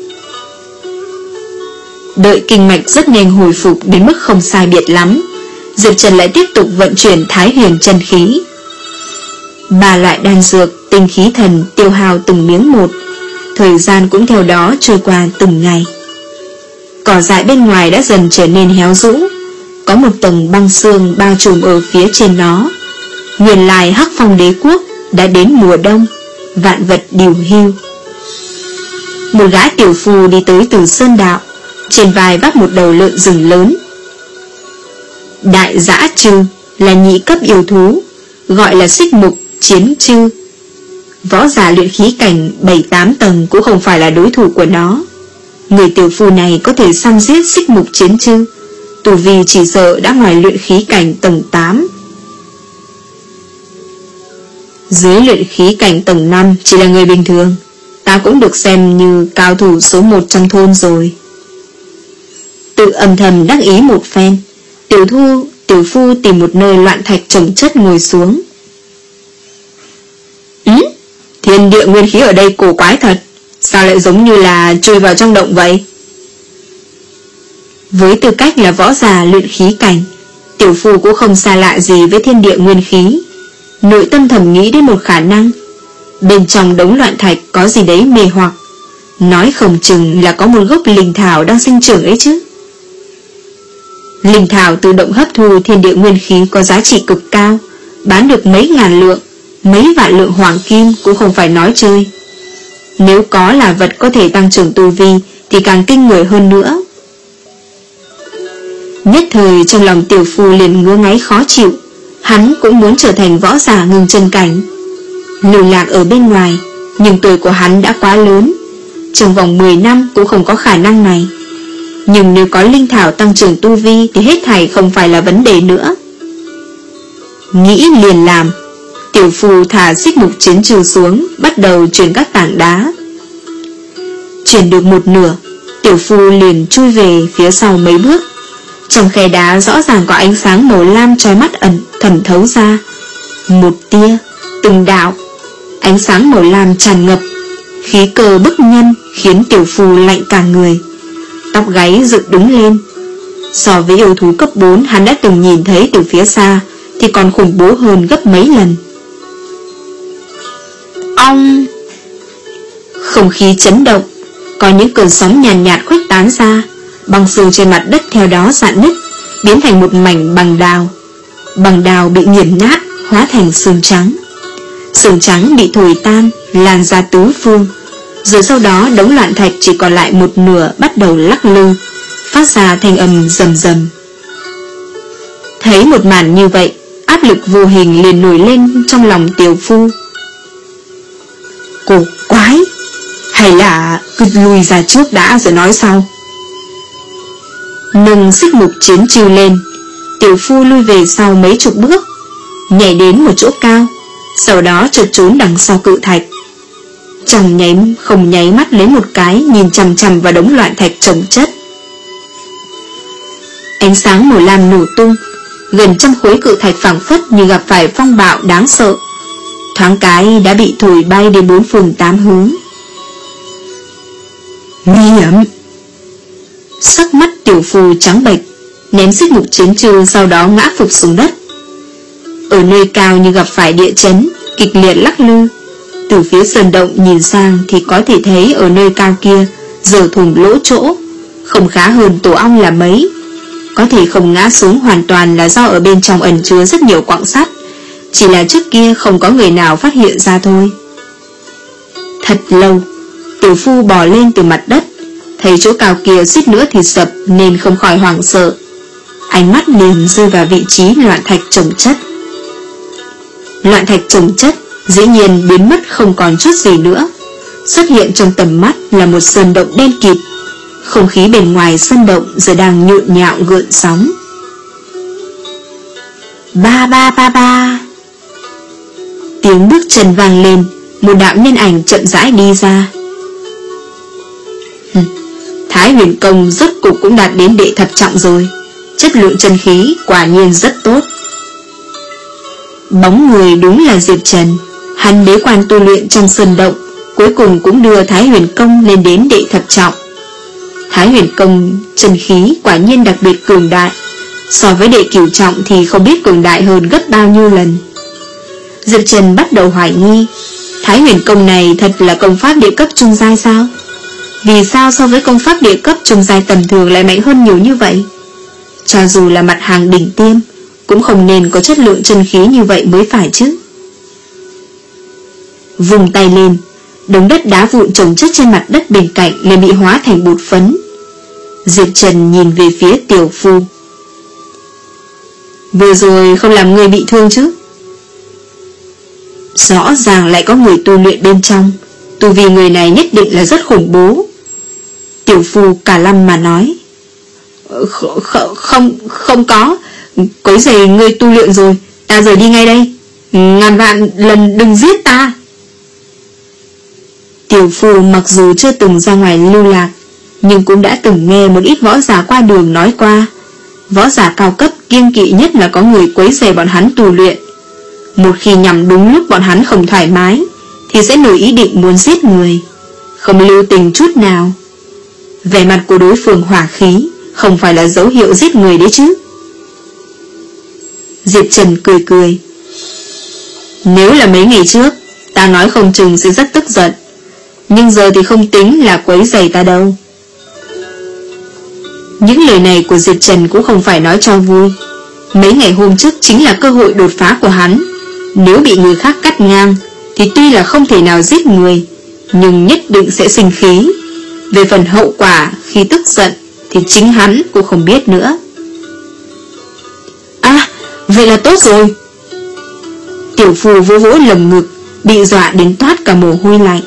Đợi kinh mạch rất nhanh hồi phục đến mức không sai biệt lắm, Diệp Trần lại tiếp tục vận chuyển Thái Huyền chân khí. Ba loại đan dược tinh khí thần tiêu hao từng miếng một, thời gian cũng theo đó trôi qua từng ngày. Cỏ dại bên ngoài đã dần trở nên héo rũ, có một tầng băng sương bao trùm ở phía trên nó. Nguyên lai Hắc Phong Đế quốc đã đến mùa đông, vạn vật điều hưu. Một gã tiểu phu đi tới từ sơn đạo, trên vai vác một đầu lợn rừng lớn. Đại dã trư là nhị cấp yêu thú, gọi là xích mục chiến trư. Võ giả luyện khí cảnh bảy tám tầng cũng không phải là đối thủ của nó. Người tiểu phu này có thể săn giết xích mục chiến trư, tu vi chỉ sợ đã ngoài luyện khí cảnh tầng tám. Dưới luyện khí cảnh tầng năm chỉ là người bình thường, ta cũng được xem như cao thủ số một trong thôn rồi. Tự âm thầm đắc ý một phen, Tiểu Thu, Tiểu Phu tìm một nơi loạn thạch chồng chất ngồi xuống. Ừ? Thiên địa nguyên khí ở đây cổ quái thật, sao lại giống như là chui vào trong động vậy? Với tư cách là võ giả luyện khí cảnh, Tiểu Phu cũng không xa lạ gì với thiên địa nguyên khí. Nội tâm thầm nghĩ đến một khả năng, bên trong đống loạn thạch có gì đấy mê hoặc, nói không chừng là có một gốc linh thảo đang sinh trưởng ấy chứ. Linh thảo tự động hấp thu thiên địa nguyên khí có giá trị cực cao, bán được mấy ngàn lượng, mấy vạn lượng hoàng kim cũng không phải nói chơi. Nếu có là vật có thể tăng trưởng tu vi thì càng kinh người hơn nữa. Nhất thời trong lòng Tiểu Phu liền ngứa ngáy khó chịu. Hắn cũng muốn trở thành võ giả ngưng chân cảnh, lưu lạc ở bên ngoài, nhưng tuổi của hắn đã quá lớn, trong vòng mười năm cũng không có khả năng này. Nhưng nếu có linh thảo tăng trưởng tu vi thì hết thảy không phải là vấn đề nữa. Nghĩ liền làm, Tiểu Phu thả xích mục chiến trừ xuống, bắt đầu chuyển các tảng đá. Chuyển được một nửa, Tiểu Phu liền chui về phía sau mấy bước. Trong khe đá rõ ràng có ánh sáng màu lam chói mắt ẩn thẩm thấu ra, một tia, từng đạo, ánh sáng màu lam tràn ngập, khí cơ bức nhân khiến Tiểu Phu lạnh cả người, tóc gáy dựng đứng lên. So với yêu thú cấp bốn hắn đã từng nhìn thấy từ phía xa thì còn khủng bố hơn gấp mấy lần. Ong! Không khí chấn động, có những cơn sóng nhàn nhạt, nhạt khuếch tán ra, băng xương trên mặt đất theo đó rạn nứt, biến thành một mảnh bằng đào. Bằng đào bị nghiền nát, hóa thành xương trắng. Xương trắng bị thổi tan, lan ra tứ phương. Rồi sau đó đống loạn thạch chỉ còn lại một nửa bắt đầu lắc lư, phát ra thanh âm rầm rầm. Thấy một màn như vậy, áp lực vô hình liền nổi lên trong lòng Tiểu Phu. Cổ quái, hay là cứ lùi ra trước đã rồi nói sau. Nâng xích mục chiến trừ lên, Tiểu Phu lui về sau mấy chục bước, nhảy đến một chỗ cao, sau đó chợt trốn đằng sau cự thạch. Trong nháy không nháy mắt lấy một cái, nhìn chằm chằm vào đống loạn thạch chồng chất. Ánh sáng màu lam nổ tung, gần trăm khối cự thạch phảng phất như gặp phải phong bạo đáng sợ, thoáng cái đã bị thổi bay đến bốn phương tám hướng. Nguy hiểm! Sắc mắt Tiểu Phu trắng bệch, ném xích mục chiến trừ, sau đó ngã phục xuống đất. Ở nơi cao như gặp phải địa chấn, kịch liệt lắc lư. Từ phía sơn động nhìn sang thì có thể thấy ở nơi cao kia giờ thủng lỗ chỗ, không khá hơn tổ ong là mấy. Có thể không ngã xuống hoàn toàn là do ở bên trong ẩn chứa rất nhiều quặng sắt, chỉ là trước kia không có người nào phát hiện ra thôi. Thật lâu, Tiểu Phu bò lên từ mặt đất, thấy chỗ cao kia suýt nữa thì sập nên không khỏi hoảng sợ. Ánh mắt liền rơi vào vị trí loạn thạch chồng chất. Loạn thạch chồng chất dĩ nhiên biến mất không còn chút gì nữa. Xuất hiện trong tầm mắt là một sơn động đen kịt. Không khí bên ngoài sơn động giờ đang nhộn nhạo gợn sóng. Ba ba ba ba. Tiếng bước chân vang lên, một đạo nhân ảnh chậm rãi đi ra. Thái Huyền Công rốt cục cũng đạt đến đệ thập trọng rồi, chất lượng chân khí quả nhiên rất tốt. Bóng người đúng là Diệp Trần. Hắn bế quan tu luyện trong sơn động, cuối cùng cũng đưa Thái Huyền Công lên đến đệ thập trọng. Thái Huyền Công chân khí quả nhiên đặc biệt cường đại, so với đệ cửu trọng thì không biết cường đại hơn gấp bao nhiêu lần. Diệp Trần bắt đầu hoài nghi, Thái Huyền Công này thật là công pháp địa cấp trung giai sao? Vì sao so với công pháp địa cấp trung giai tầm thường lại mạnh hơn nhiều như vậy? Cho dù là mặt hàng đỉnh tiêm, cũng không nên có chất lượng chân khí như vậy mới phải chứ. Vùng tay lên, đống đất đá vụn chồng chất trên mặt đất bên cạnh liền bị hóa thành bột phấn. Diệp Trần nhìn về phía Tiểu Phu. Vừa rồi không làm người bị thương chứ? Rõ ràng lại có người tu luyện bên trong, tu vì người này nhất định là rất khủng bố. Tiểu Phu cả lâm mà nói. Không, không, không có, quấy rầy người tu luyện rồi, ta rời đi ngay đây. Ngàn vạn lần đừng giết ta. Tiểu Phu mặc dù chưa từng ra ngoài lưu lạc, nhưng cũng đã từng nghe một ít võ giả qua đường nói qua, võ giả cao cấp kiêng kỵ nhất là có người quấy rầy bọn hắn tu luyện. Một khi nhằm đúng lúc bọn hắn không thoải mái thì sẽ nổi ý định muốn giết người, không lưu tình chút nào. Vẻ mặt của đối phương hỏa khí không phải là dấu hiệu giết người đấy chứ. Diệp Trần cười cười. Nếu là mấy ngày trước, ta nói không chừng sẽ rất tức giận, nhưng giờ thì không tính là quấy rầy ta đâu. Những lời này của Diệp Trần cũng không phải nói cho vui. Mấy ngày hôm trước chính là cơ hội đột phá của hắn. Nếu bị người khác cắt ngang thì tuy là không thể nào giết người, nhưng nhất định sẽ sinh khí. Về phần hậu quả khi tức giận thì chính hắn cũng không biết nữa. À, vậy là tốt rồi. Tiểu Phu vỗ vỗ lồng ngực, bị dọa đến toát cả mồ hôi lạnh.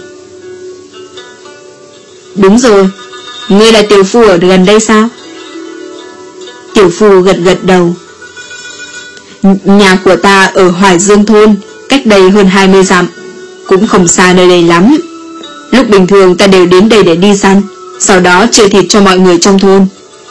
Đúng rồi, ngươi là Tiểu Phu ở gần đây sao? Tiểu Phu gật gật đầu. Nhà của ta ở Hoài Dương thôn, cách đây hơn hai mươi dặm, cũng không xa nơi đây lắm. Lúc bình thường ta đều đến đây để đi săn, sau đó chia thịt cho mọi người trong thôn.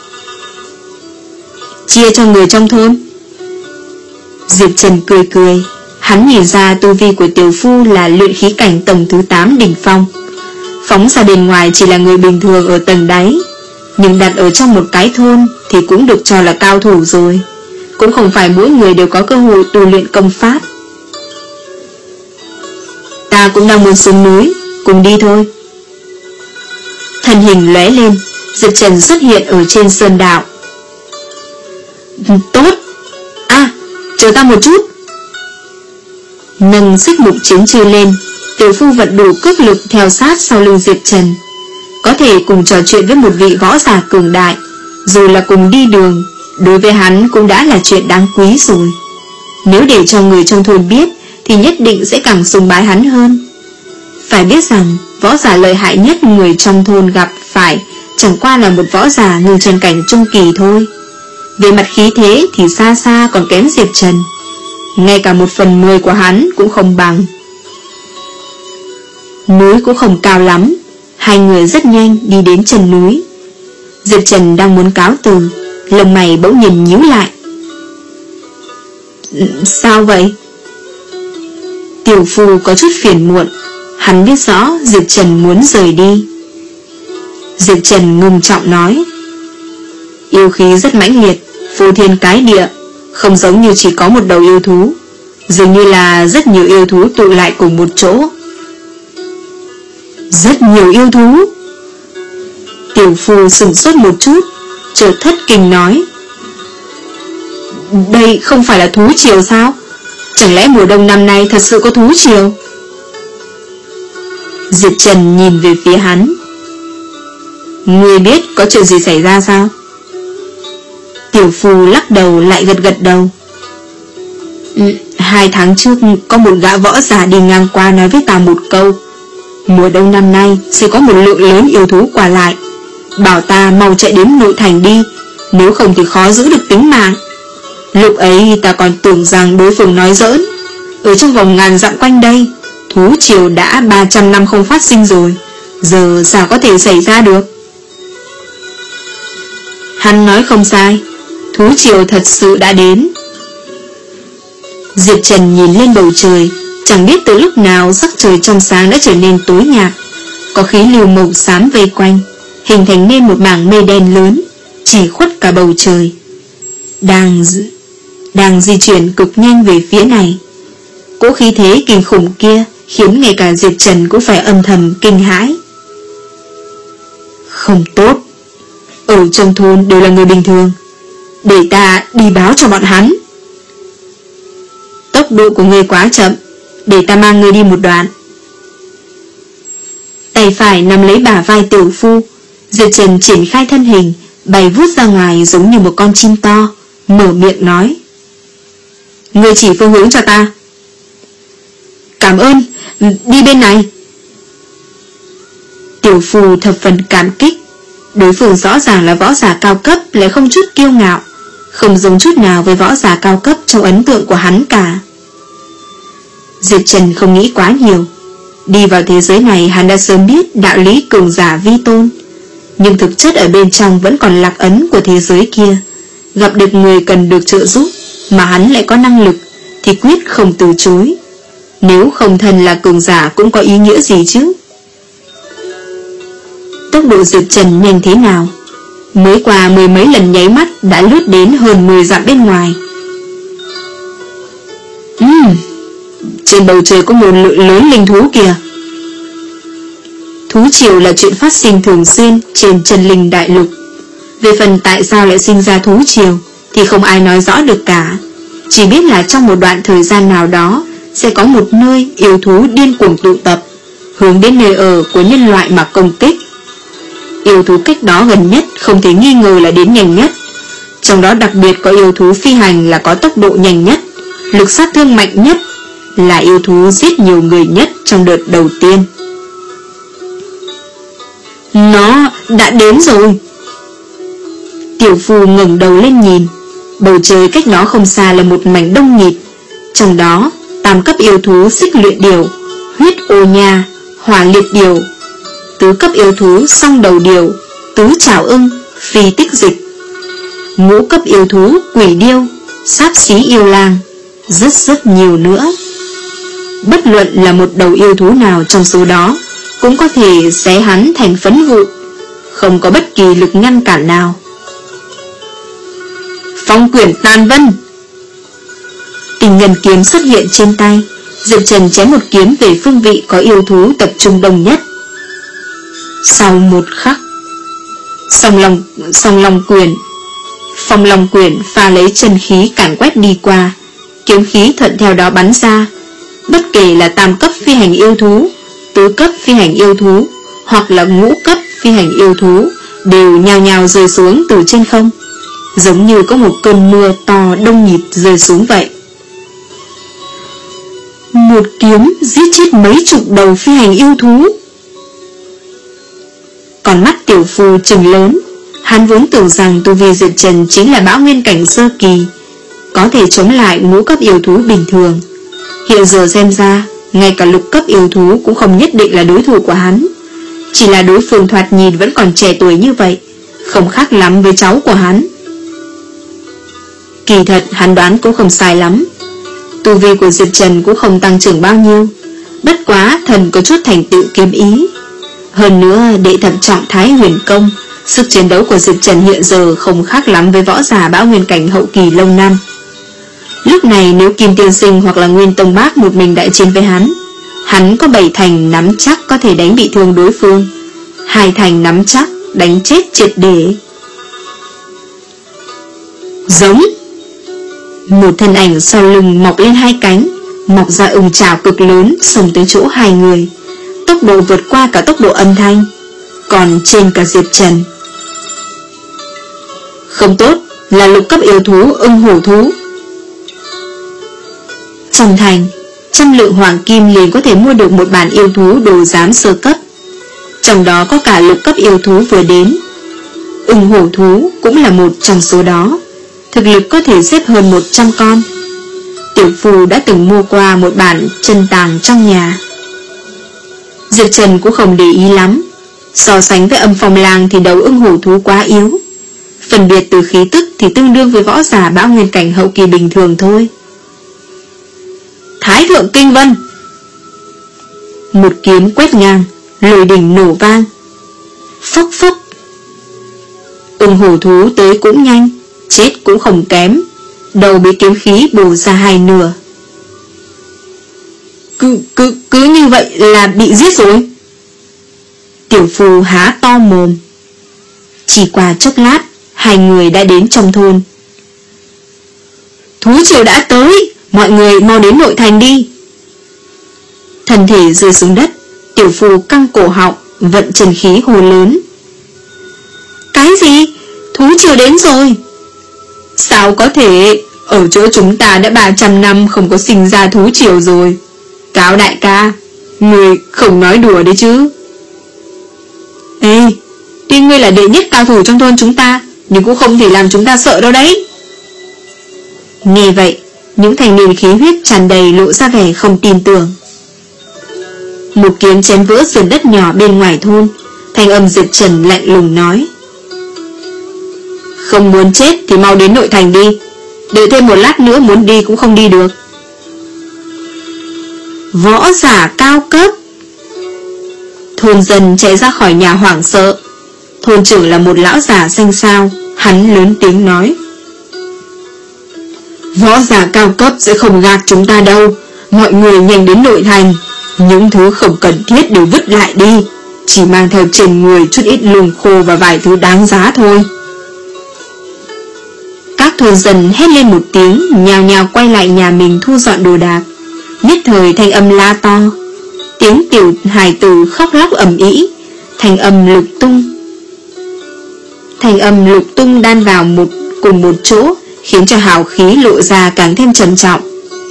Chia cho người trong thôn? Diệp Trần cười cười. Hắn nhìn ra tu vi của Tiểu Phu là luyện khí cảnh tầng thứ tám đỉnh phong. Phóng ra bên ngoài chỉ là người bình thường ở tầng đáy, nhưng đặt ở trong một cái thôn thì cũng được cho là cao thủ rồi. Cũng không phải mỗi người đều có cơ hội tu luyện công pháp. Ta cũng đang muốn xuống núi, cùng đi thôi. Thân hình lóe lên, Diệp Trần xuất hiện ở trên sơn đạo. Tốt. À, chờ ta một chút. Nâng xích mục chiến trư lên, Tiểu Phu vận đủ cước lực theo sát sau lưng Diệp Trần. Có thể cùng trò chuyện với một vị võ giả cường đại, dù là cùng đi đường, đối với hắn cũng đã là chuyện đáng quý rồi. Nếu để cho người trong thôn biết thì nhất định sẽ càng sùng bái hắn hơn. Phải biết rằng võ giả lợi hại nhất người trong thôn gặp phải chẳng qua là một võ giả ngưng chân cảnh trung kỳ thôi. Về mặt khí thế thì xa xa còn kém Diệp Trần, ngay cả một phần mười của hắn cũng không bằng. Núi cũng không cao lắm, hai người rất nhanh đi đến chân núi. Diệp Trần đang muốn cáo từ, lông mày bỗng nhìn nhíu lại. Sao vậy? Tiểu Phu có chút phiền muộn. Hắn biết rõ Diệp Trần muốn rời đi. Diệp Trần ngưng trọng nói, yêu khí rất mãnh liệt, phô thiên cái địa, không giống như chỉ có một đầu yêu thú, dường như là rất nhiều yêu thú tụ lại cùng một chỗ. Rất nhiều yêu thú? Tiểu Phu sửng sốt một chút, chợt thất kinh nói, đây không phải là thú triều sao? Chẳng lẽ mùa đông năm nay thật sự có thú triều? Diệp Trần nhìn về phía hắn. Ngươi biết có chuyện gì xảy ra sao? Tiểu Phu lắc đầu lại gật gật đầu. Hai tháng trước có một gã võ giả đi ngang qua nói với ta một câu, mùa đông năm nay sẽ có một lượng lớn yêu thú qua lại, bảo ta mau chạy đến nội thành đi, nếu không thì khó giữ được tính mạng. Lúc ấy ta còn tưởng rằng đối phương nói giỡn. Ở trong vòng ngàn dặm quanh đây, thú triều đã ba trăm năm không phát sinh rồi, giờ sao có thể xảy ra được? Hắn nói không sai, thú triều thật sự đã đến. Diệp Trần nhìn lên bầu trời, chẳng biết từ lúc nào sắc trời trong sáng đã trở nên tối nhạt, có khí lưu màu xám vây quanh, hình thành nên một mảng mây đen lớn, chỉ khuất cả bầu trời. Đang đang di chuyển cực nhanh về phía này. Cỗ khí thế kinh khủng kia khiến ngay cả Diệp Trần cũng phải âm thầm kinh hãi. Không tốt, ở trong thôn đều là người bình thường, để ta đi báo cho bọn hắn. Tốc độ của ngươi quá chậm, để ta mang ngươi đi một đoạn. Tay phải nắm lấy bả vai Tiểu Phu, Diệp Trần triển khai thân hình, bay vút ra ngoài giống như một con chim to, mở miệng nói, ngươi chỉ phương hướng cho ta. Cảm ơn, đi bên này. Tiểu Phu thập phần cảm kích. Đối phương rõ ràng là võ giả cao cấp, lại không chút kiêu ngạo, không giống chút nào với võ giả cao cấp trong ấn tượng của hắn cả. Diệp Trần không nghĩ quá nhiều. Đi vào thế giới này hắn đã sớm biết đạo lý cường giả vi tôn. nhưng thực chất ở bên trong vẫn còn lạc ấn của thế giới kia. Gặp được người cần được trợ giúp mà hắn lại có năng lực thì quyết không từ chối. Nếu không thân là cường giả cũng có ý nghĩa gì chứ. Tốc độ Diệp Trần nhanh thế nào? Mới qua mười mấy lần nháy mắt đã lướt đến hơn mười dặm bên ngoài. Ừm, trên bầu trời có một lượng lớn linh thú kìa. Thú triều là chuyện phát sinh thường xuyên trên chân linh đại lục. Về phần tại sao lại sinh ra thú triều thì không ai nói rõ được cả. Chỉ biết là trong một đoạn thời gian nào đó sẽ có một nơi yêu thú điên cuồng tụ tập, hướng đến nơi ở của nhân loại mà công kích. Yêu thú cách đó gần nhất không thể nghi ngờ là đến nhanh nhất. Trong đó đặc biệt có yêu thú phi hành là có tốc độ nhanh nhất, lực sát thương mạnh nhất, là yêu thú giết nhiều người nhất trong đợt đầu tiên. Nó đã đến rồi. Tiểu Phu ngẩng đầu lên nhìn. Bầu trời cách nó không xa là một mảnh đông nghịt. Trong đó tam cấp yêu thú xích luyện điểu, huyết ô nha, hỏa liệt điểu, tứ cấp yêu thú song đầu điểu, tứ trảo ưng, phi tích dịch, ngũ cấp yêu thú quỷ điêu, sáp xí yêu lang, rất rất nhiều nữa. Bất luận là một đầu yêu thú nào trong số đó cũng có thể xé hắn thành phấn vụn, không có bất kỳ lực ngăn cản nào. Phong quyển tàn vân. Tình nhân kiếm xuất hiện trên tay. Diệp Trần chém một kiếm về phương vị có yêu thú tập trung đông nhất. Sau một khắc, song long, song long quyền phong long quyền pha lấy chân khí càn quét đi qua, kiếm khí thuận theo đó bắn ra. Bất kể là tam cấp phi hành yêu thú, tứ cấp phi hành yêu thú hoặc là ngũ cấp phi hành yêu thú đều nhào nhào rơi xuống từ trên không, giống như có một cơn mưa to đông nhịp rơi xuống vậy. Một kiếm giết chết mấy chục đầu phi hành yêu thú. Còn mắt Tiểu Phu trừng lớn. Hắn vốn tưởng rằng tu vi Diệp Trần chính là bão nguyên cảnh sơ kỳ, có thể chống lại ngũ cấp yêu thú bình thường. Hiện giờ xem ra ngay cả lục cấp yêu thú cũng không nhất định là đối thủ của hắn. Chỉ là đối phương thoạt nhìn vẫn còn trẻ tuổi như vậy, không khác lắm với cháu của hắn. Kỳ thật hắn đoán cũng không sai lắm. Tu vi của Diệp Trần cũng không tăng trưởng bao nhiêu, bất quá thần có chút thành tựu kiếm ý. Hơn nữa đệ thập trọng Thái Huyền Công, sức chiến đấu của Diệp Trần hiện giờ không khác lắm với võ giả bão nguyên cảnh hậu kỳ lâu năm. Lúc này nếu Kim Tiên Sinh hoặc là Nguyên Tông Bác một mình đại chiến với hắn, hắn có bảy thành nắm chắc có thể đánh bị thương đối phương, hai thành nắm chắc đánh chết triệt để. Giống. Một thân ảnh sau lưng mọc lên hai cánh, mọc ra ưng trảo cực lớn xông tới chỗ hai người, tốc độ vượt qua cả tốc độ âm thanh, còn trên cả Diệp Trần. Không tốt, là lục cấp yêu thú ưng hổ thú. Trong thành, trăm lượng hoàng kim liền có thể mua được một bản yêu thú đồ giám sơ cấp, trong đó có cả lục cấp yêu thú vừa đến. Ưng hổ thú cũng là một trong số đó, thực lực có thể xếp hơn một trăm con. Tiểu Phu đã từng mua qua một bản chân tàng trong nhà. Diệp Trần cũng không để ý lắm. So sánh với Âm Phong Lang thì đầu ưng hổ thú quá yếu, phân biệt từ khí tức thì tương đương với võ giả bão nguyên cảnh hậu kỳ bình thường thôi. Thái thượng kinh vân. Một kiếm quét ngang, lôi đỉnh nổ vang. Phốc phốc. Ưng hổ thú tới cũng nhanh, chết cũng không kém, đầu bị kiếm khí bổ ra hai nửa. Cứ, cứ, cứ như vậy là bị giết rồi. Tiểu Phu há to mồm. Chỉ qua chốc lát, hai người đã đến trong thôn. Thú triều đã tới, mọi người mau đến nội thành đi. Thân thể rơi xuống đất, Tiểu Phu căng cổ họng, vận chân khí hồ lớn. Cái gì? Thú triều đến rồi? Sao có thể? Ở chỗ chúng ta đã ba trăm năm không có sinh ra thú triều rồi. Cáo đại ca, người không nói đùa đấy chứ. Ê, tuy ngươi là đệ nhất cao thủ trong thôn chúng ta, nhưng cũng không thể làm chúng ta sợ đâu đấy. Nghe vậy, những thanh niên khí huyết tràn đầy lộ ra vẻ không tin tưởng. Một kiếm chém vỡ sườn đất nhỏ bên ngoài thôn, Thanh âm Diệp Trần lạnh lùng nói. Không muốn chết thì mau đến nội thành đi, đợi thêm một lát nữa muốn đi cũng không đi được. Võ giả cao cấp. Thôn dân chạy ra khỏi nhà hoảng sợ. Thôn trưởng là một lão già xanh xao. Hắn lớn tiếng nói. Võ giả cao cấp sẽ không gạt chúng ta đâu. Mọi người nhanh đến nội thành. Những thứ không cần thiết đều vứt lại đi, chỉ mang theo trên người chút ít lương khô và vài thứ đáng giá thôi. Các thôn dân hét lên một tiếng, nhào nhào quay lại nhà mình thu dọn đồ đạc. Nhất thời thanh âm la to, tiếng tiểu hài tử khóc lóc ầm ĩ, thanh âm lục tung Thanh âm lục tung đan vào một cùng một chỗ, khiến cho hào khí lộ ra càng thêm trầm trọng.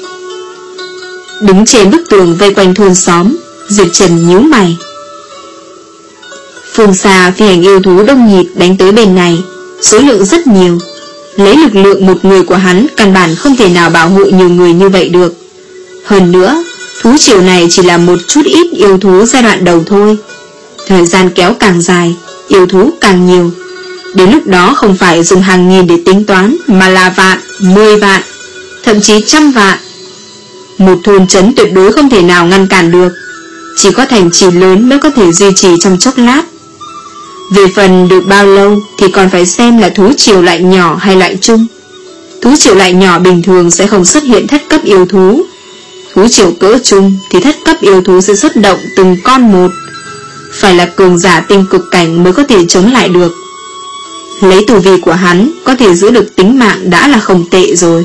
Đứng trên bức tường vây quanh thôn xóm, Diệp Trần nhíu mày. Phương xa phi hành yêu thú đông nhịt đánh tới bên này, số lượng rất nhiều. Lấy lực lượng một người của hắn, căn bản không thể nào bảo hộ nhiều người như vậy được. Hơn nữa, thú triều này chỉ là một chút ít yêu thú giai đoạn đầu thôi. Thời gian kéo càng dài, yêu thú càng nhiều. Đến lúc đó không phải dùng hàng nghìn để tính toán, mà là vạn, mười vạn, thậm chí trăm vạn. Một thôn trấn tuyệt đối không thể nào ngăn cản được. Chỉ có thành trì lớn mới có thể duy trì trong chốc lát. Về phần được bao lâu thì còn phải xem là thú triều loại nhỏ hay loại trung. Thú triều loại nhỏ bình thường sẽ không xuất hiện thất cấp yêu thú. Thú triều cỡ trung thì thất cấp yêu thú sẽ xuất động từng con một. Phải là cường giả tinh cực cảnh mới có thể chống lại được. Lấy tu vi của hắn, có thể giữ được tính mạng đã là không tệ rồi.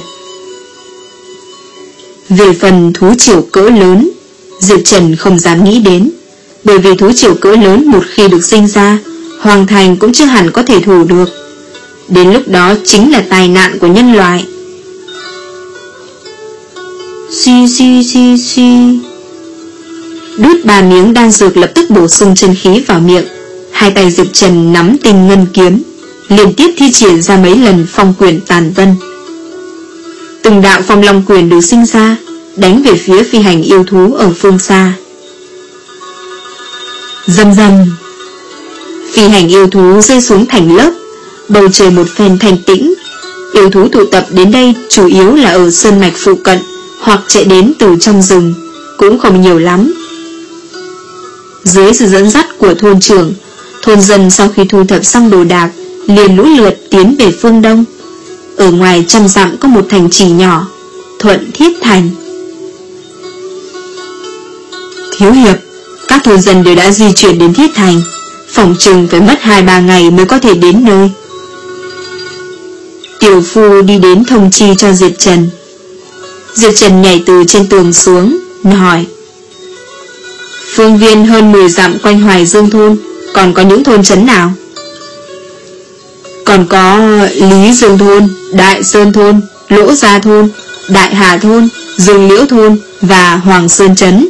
Về phần thú triều cỡ lớn, Diệp Trần không dám nghĩ đến. Bởi vì thú triều cỡ lớn một khi được sinh ra, Hoàng thành cũng chưa hẳn có thể thủ được. Đến lúc đó chính là tai nạn của nhân loại. Suy suy suy suy. Đút ba miếng đan dược lập tức bổ sung chân khí vào miệng. Hai tay Diệp Trần nắm tinh ngân kiếm, liên tiếp thi triển ra mấy lần phong quyền tàn vân. Từng đạo phong long quyền được sinh ra, đánh về phía phi hành yêu thú ở phương xa. Rầm rầm. Phi hành yêu thú rơi xuống thành lớp. Bầu trời một phen thanh tĩnh. Yêu thú tụ tập đến đây chủ yếu là ở sơn mạch phụ cận, hoặc chạy đến từ trong rừng, cũng không nhiều lắm. Dưới sự dẫn dắt của thôn trưởng, thôn dân sau khi thu thập xong đồ đạc liền lũ lượt tiến về phương đông. Ở ngoài trăm dặm có một thành trì nhỏ, Thuận Thiết Thành. Thiếu hiệp, các thôn dân đều đã di chuyển đến Thiết Thành, phòng chừng phải mất hai ba ngày mới có thể đến nơi. Tiểu phu đi đến thông chi cho Diệp Trần. Diệp Trần nhảy từ trên tường xuống, hỏi: phương viên hơn mười dặm quanh Hoài Dương thôn còn có những thôn trấn nào? Còn có Lý Dương thôn, Đại Sơn thôn, Lỗ Gia thôn, Đại Hà thôn, Dương Liễu thôn và Hoàng Sơn trấn.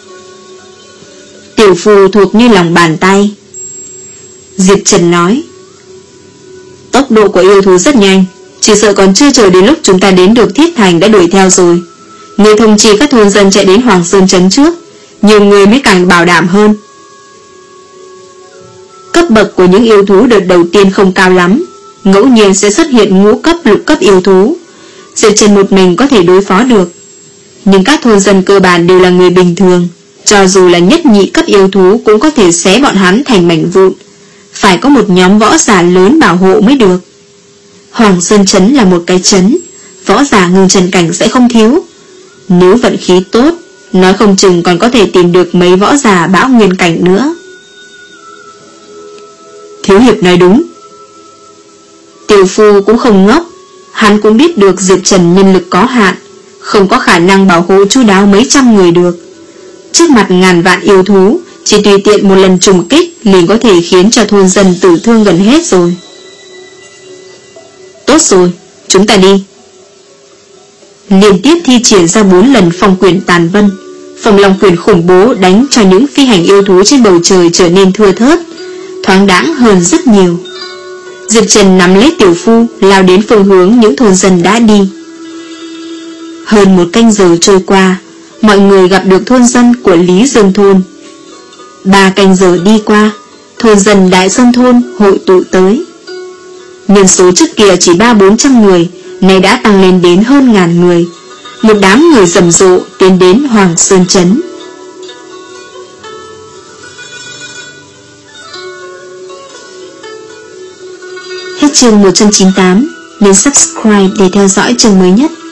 Tiểu phu thuộc như lòng bàn tay. Diệp Trần nói: tốc độ của yêu thú rất nhanh, chỉ sợ còn chưa chờ đến lúc chúng ta đến được Thiết Thành đã đuổi theo rồi. Người thông chi các thôn dân chạy đến Hoàng Sơn trấn trước, nhiều người mới càng bảo đảm hơn. Cấp bậc của những yêu thú đợt đầu tiên không cao lắm, ngẫu nhiên sẽ xuất hiện ngũ cấp lục cấp yêu thú. Diệp Trần một mình có thể đối phó được, nhưng các thôn dân cơ bản đều là người bình thường, cho dù là nhất nhị cấp yêu thú cũng có thể xé bọn hắn thành mảnh vụn. Phải có một nhóm võ giả lớn bảo hộ mới được. Hoàng Sơn trấn là một cái trấn, võ giả ngưng trần cảnh sẽ không thiếu. Nếu vận khí tốt, nói không chừng còn có thể tìm được mấy võ giả bão nguyên cảnh nữa. Thiếu hiệp nói đúng. Tiểu phu cũng không ngốc, hắn cũng biết được Diệp Trần nhân lực có hạn, không có khả năng bảo hộ chu đáo mấy trăm người được. Trước mặt ngàn vạn yêu thú, chỉ tùy tiện một lần trùng kích liền có thể khiến cho thôn dân tử thương gần hết rồi. Tốt rồi, chúng ta đi. Liên tiếp thi triển ra bốn lần phong quyền tàn vân, phong long quyền khủng bố đánh cho những phi hành yêu thú trên bầu trời trở nên thưa thớt, thoáng đãng hơn rất nhiều. Diệp Trần nắm lấy tiểu phu, lao đến phương hướng những thôn dân đã đi. Hơn một canh giờ trôi qua, mọi người gặp được thôn dân của Lý Dương thôn. Ba canh giờ đi qua, thôn dân Đại Sơn thôn hội tụ tới. Nhân số trước kia chỉ ba bốn trăm người, nay đã tăng lên đến hơn ngàn người. Một đám người rầm rộ tiến đến Hoàng Sơn Trấn. Hết chương một trăm chín mươi tám, nhấn subscribe để theo dõi chương mới nhất.